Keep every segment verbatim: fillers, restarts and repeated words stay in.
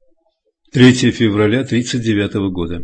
третьего февраля тридцать девятого года.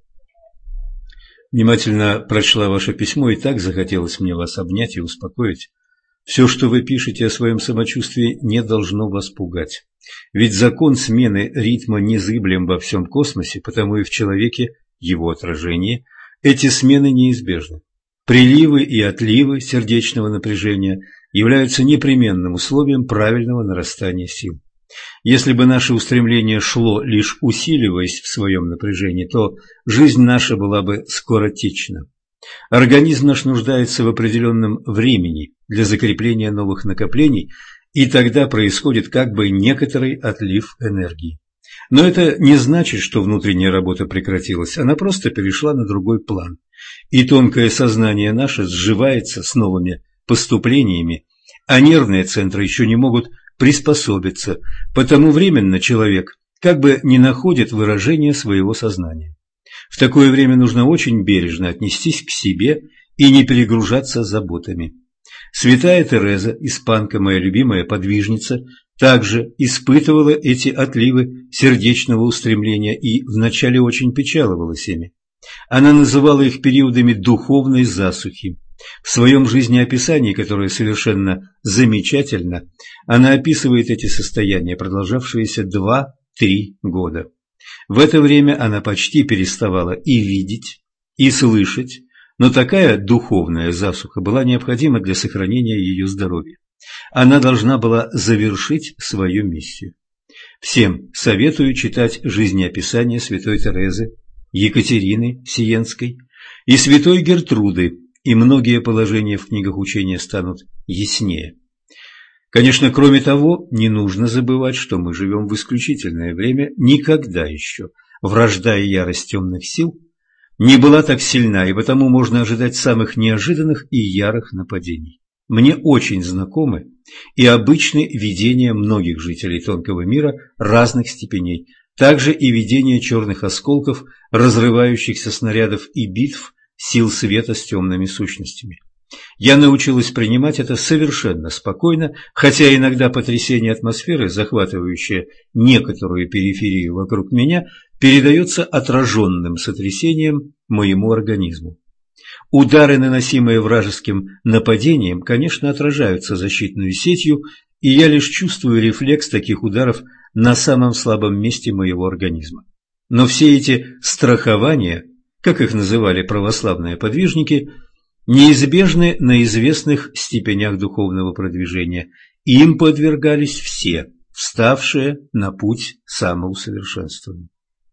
Внимательно прочла ваше письмо, и так захотелось мне вас обнять и успокоить. Все, что вы пишете о своем самочувствии, не должно вас пугать. Ведь закон смены ритма незыблем во всем космосе, потому и в человеке, его отражении, эти смены неизбежны. Приливы и отливы сердечного напряжения являются непременным условием правильного нарастания сил. Если бы наше устремление шло, лишь усиливаясь в своем напряжении, то жизнь наша была бы скоротечна. Организм наш нуждается в определенном времени для закрепления новых накоплений, и тогда происходит как бы некоторый отлив энергии. Но это не значит, что внутренняя работа прекратилась, она просто перешла на другой план. И тонкое сознание наше сживается с новыми поступлениями, а нервные центры еще не могут приспособиться, потому временно человек как бы не находит выражения своего сознания. В такое время нужно очень бережно отнестись к себе и не перегружаться заботами. Святая Тереза, испанка, моя любимая подвижница, также испытывала эти отливы сердечного устремления и вначале очень печаловалась ими. Она называла их периодами духовной засухи. В своем жизнеописании, которое совершенно замечательно, она описывает эти состояния, продолжавшиеся два-три года. В это время она почти переставала и видеть, и слышать, но такая духовная засуха была необходима для сохранения ее здоровья. Она должна была завершить свою миссию. Всем советую читать жизнеописание святой Терезы, Екатерины Сиенской и святой Гертруды, и многие положения в книгах учения станут яснее. Конечно, кроме того, не нужно забывать, что мы живем в исключительное время. Никогда еще вражда и ярость темных сил не была так сильна, и потому можно ожидать самых неожиданных и ярых нападений. Мне очень знакомы и обычны видения многих жителей тонкого мира разных степеней, также и видения черных осколков, разрывающихся снарядов и битв сил света с темными сущностями. Я научилась принимать это совершенно спокойно, хотя иногда потрясение атмосферы, захватывающее некоторую периферию вокруг меня, передается отраженным сотрясением моему организму. Удары, наносимые вражеским нападением, конечно, отражаются защитной сетью, и я лишь чувствую рефлекс таких ударов на самом слабом месте моего организма. Но все эти страхования, как их называли православные подвижники, неизбежны на известных степенях духовного продвижения. Им подвергались все, вставшие на путь самоусовершенствования.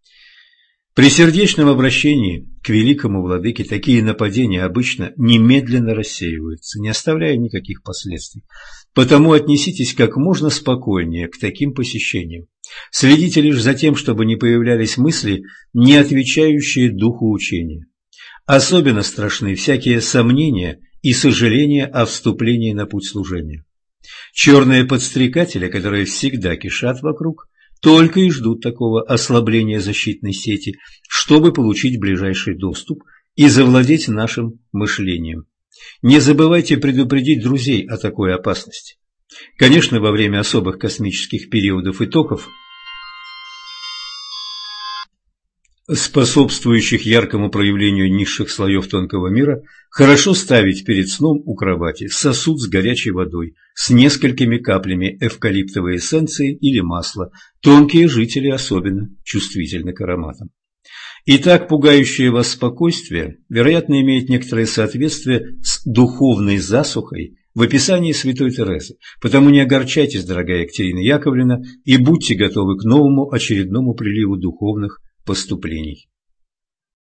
При сердечном обращении к великому владыке такие нападения обычно немедленно рассеиваются, не оставляя никаких последствий. Потому отнеситесь как можно спокойнее к таким посещениям. Следите лишь за тем, чтобы не появлялись мысли, не отвечающие духу учения. Особенно страшны всякие сомнения и сожаления о вступлении на путь служения. Черные подстрекатели, которые всегда кишат вокруг, только и ждут такого ослабления защитной сети, чтобы получить ближайший доступ и завладеть нашим мышлением. Не забывайте предупредить друзей о такой опасности. Конечно, во время особых космических периодов и токов, способствующих яркому проявлению низших слоев тонкого мира, хорошо ставить перед сном у кровати сосуд с горячей водой с несколькими каплями эвкалиптовой эссенции или масла. Тонкие жители особенно чувствительны к ароматам. Итак, пугающее вас спокойствие, вероятно, имеет некоторое соответствие с духовной засухой в описании святой Терезы. Потому не огорчайтесь, дорогая Екатерина Яковлевна, и будьте готовы к новому очередному приливу духовных поступлений.